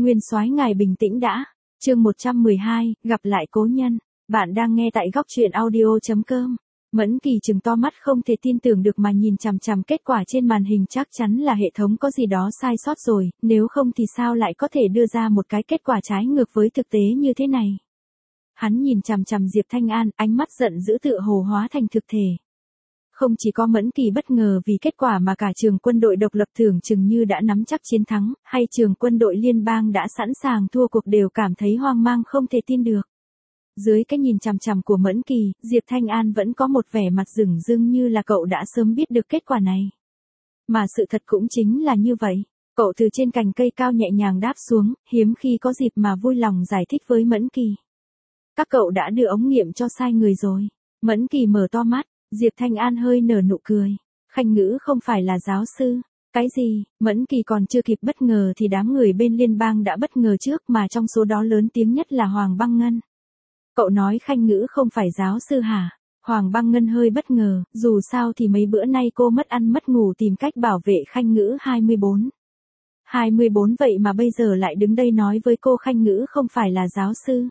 Nguyên soái ngài bình tĩnh đã. Chương 112, gặp lại cố nhân. Bạn đang nghe tại góc truyện audio.com. Mẫn Kỳ trừng to mắt không thể tin tưởng được mà nhìn chằm chằm kết quả trên màn hình, chắc chắn là hệ thống có gì đó sai sót rồi, nếu không thì sao lại có thể đưa ra một cái kết quả trái ngược với thực tế như thế này. Hắn nhìn chằm chằm Diệp Thanh An, ánh mắt giận dữ tựa hồ hóa thành thực thể. Không chỉ có Mẫn Kỳ bất ngờ vì kết quả mà cả trường quân đội độc lập tưởng chừng như đã nắm chắc chiến thắng, hay trường quân đội liên bang đã sẵn sàng thua cuộc đều cảm thấy hoang mang không thể tin được. Dưới cái nhìn chằm chằm của Mẫn Kỳ, Diệp Thanh An vẫn có một vẻ mặt dửng dưng như là cậu đã sớm biết được kết quả này. Mà sự thật cũng chính là như vậy. Cậu từ trên cành cây cao nhẹ nhàng đáp xuống, hiếm khi có dịp mà vui lòng giải thích với Mẫn Kỳ. Các cậu đã đưa ống nghiệm cho sai người rồi. Mẫn Kỳ mở to mắt, Diệp Thanh An hơi nở nụ cười. Khanh Ngữ không phải là giáo sư. Cái gì? Mẫn Kỳ còn chưa kịp bất ngờ thì đám người bên liên bang đã bất ngờ trước, mà trong số đó lớn tiếng nhất là Hoàng Băng Ngân. Cậu nói Khanh Ngữ không phải giáo sư hả? Hoàng Băng Ngân hơi bất ngờ, dù sao thì mấy bữa nay cô mất ăn mất ngủ tìm cách bảo vệ Khanh Ngữ 24. 24 vậy mà bây giờ lại đứng đây nói với cô Khanh Ngữ không phải là giáo sư.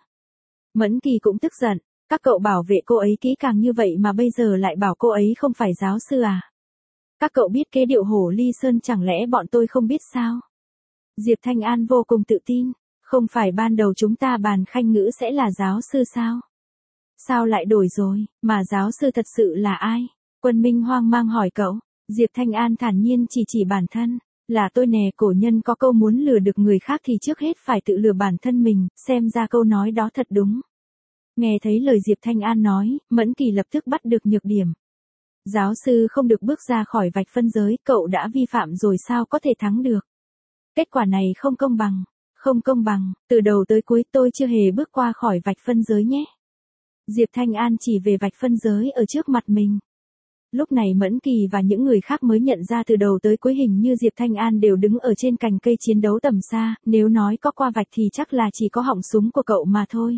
Mẫn Kỳ cũng tức giận, các cậu bảo vệ cô ấy kỹ càng như vậy mà bây giờ lại bảo cô ấy không phải giáo sư à? Các cậu biết kế điệu hổ ly sơn chẳng lẽ bọn tôi không biết sao? Diệp Thanh An vô cùng tự tin, không phải ban đầu chúng ta bàn Khanh Ngữ sẽ là giáo sư sao? Sao lại đổi rồi, mà giáo sư thật sự là ai? Quân Minh hoang mang hỏi cậu. Diệp Thanh An thản nhiên chỉ bản thân, là tôi nè. Cổ nhân có câu muốn lừa được người khác thì trước hết phải tự lừa bản thân mình, xem ra câu nói đó thật đúng. Nghe thấy lời Diệp Thanh An nói, Mẫn Kỳ lập tức bắt được nhược điểm. Giáo sư không được bước ra khỏi vạch phân giới, cậu đã vi phạm rồi sao có thể thắng được? Kết quả này không công bằng. Không công bằng, từ đầu tới cuối tôi chưa hề bước qua khỏi vạch phân giới nhé. Diệp Thanh An chỉ về vạch phân giới ở trước mặt mình. Lúc này Mẫn Kỳ và những người khác mới nhận ra từ đầu tới cuối hình như Diệp Thanh An đều đứng ở trên cành cây chiến đấu tầm xa, nếu nói có qua vạch thì chắc là chỉ có họng súng của cậu mà thôi.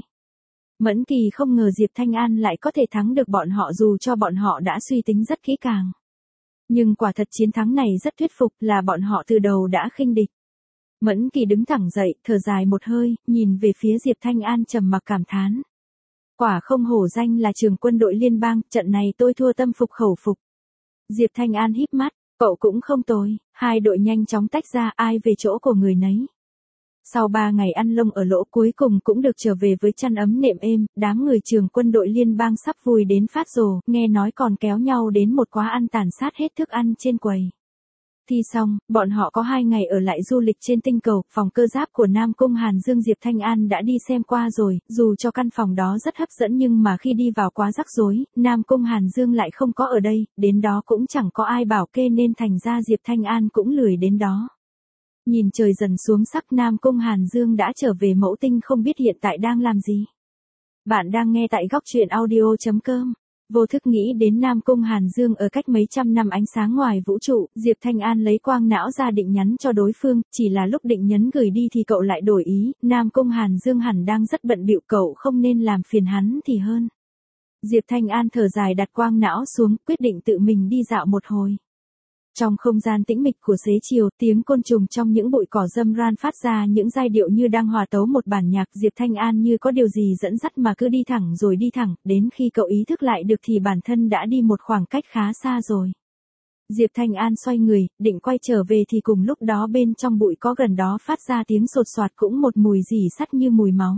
Mẫn Kỳ không ngờ Diệp Thanh An lại có thể thắng được bọn họ dù cho bọn họ đã suy tính rất kỹ càng. Nhưng quả thật chiến thắng này rất thuyết phục, là bọn họ từ đầu đã khinh địch. Mẫn Kỳ đứng thẳng dậy, thở dài một hơi, nhìn về phía Diệp Thanh An trầm mặc cảm thán. Quả không hổ danh là trường quân đội liên bang, trận này tôi thua tâm phục khẩu phục. Diệp Thanh An híp mắt, cậu cũng không tồi. Hai đội nhanh chóng tách ra, ai về chỗ của người nấy. Sau 3 ngày ăn lông ở lỗ cuối cùng cũng được trở về với chăn ấm nệm êm, đám người trường quân đội liên bang sắp vui đến phát rồ, nghe nói còn kéo nhau đến một quán ăn tàn sát hết thức ăn trên quầy. Thi xong, bọn họ có 2 ngày ở lại du lịch trên tinh cầu, phòng cơ giáp của Nam Cung Hàn Dương Diệp Thanh An đã đi xem qua rồi, dù cho căn phòng đó rất hấp dẫn nhưng mà khi đi vào quá rắc rối, Nam Cung Hàn Dương lại không có ở đây, đến đó cũng chẳng có ai bảo kê nên thành ra Diệp Thanh An cũng lười đến đó. Nhìn trời dần xuống sắc, Nam Cung Hàn Dương đã trở về mẫu tinh không biết hiện tại đang làm gì. Bạn đang nghe tại góc truyện audio.com. Vô thức nghĩ đến Nam Cung Hàn Dương ở cách mấy trăm năm ánh sáng ngoài vũ trụ, Diệp Thanh An lấy quang não ra định nhắn cho đối phương, chỉ là lúc định nhấn gửi đi thì cậu lại đổi ý, Nam Cung Hàn Dương hẳn đang rất bận bịu, cậu không nên làm phiền hắn thì hơn. Diệp Thanh An thở dài đặt quang não xuống, quyết định tự mình đi dạo một hồi. Trong không gian tĩnh mịch của xế chiều, tiếng côn trùng trong những bụi cỏ râm ran phát ra những giai điệu như đang hòa tấu một bản nhạc. Diệp Thanh An như có điều gì dẫn dắt mà cứ đi thẳng rồi đi thẳng, đến khi cậu ý thức lại được thì bản thân đã đi một khoảng cách khá xa rồi. Diệp Thanh An xoay người, định quay trở về thì cùng lúc đó bên trong bụi có gần đó phát ra tiếng sột soạt, cũng một mùi rỉ sắt như mùi máu.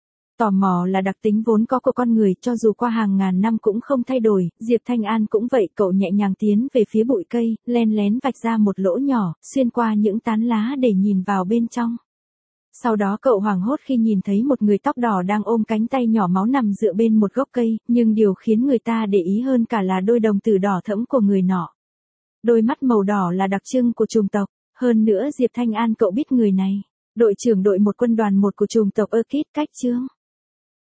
Tò mò là đặc tính vốn có của con người, cho dù qua hàng ngàn năm cũng không thay đổi, Diệp Thanh An cũng vậy, cậu nhẹ nhàng tiến về phía bụi cây, len lén vạch ra một lỗ nhỏ, xuyên qua những tán lá để nhìn vào bên trong. Sau đó cậu hoảng hốt khi nhìn thấy một người tóc đỏ đang ôm cánh tay nhỏ máu nằm dựa bên một gốc cây, nhưng điều khiến người ta để ý hơn cả là đôi đồng tử đỏ thẫm của người nọ. Đôi mắt màu đỏ là đặc trưng của chủng tộc, hơn nữa Diệp Thanh An cậu biết người này, đội trưởng đội 1 quân đoàn 1 của chủng tộc Orchid Cách Chương.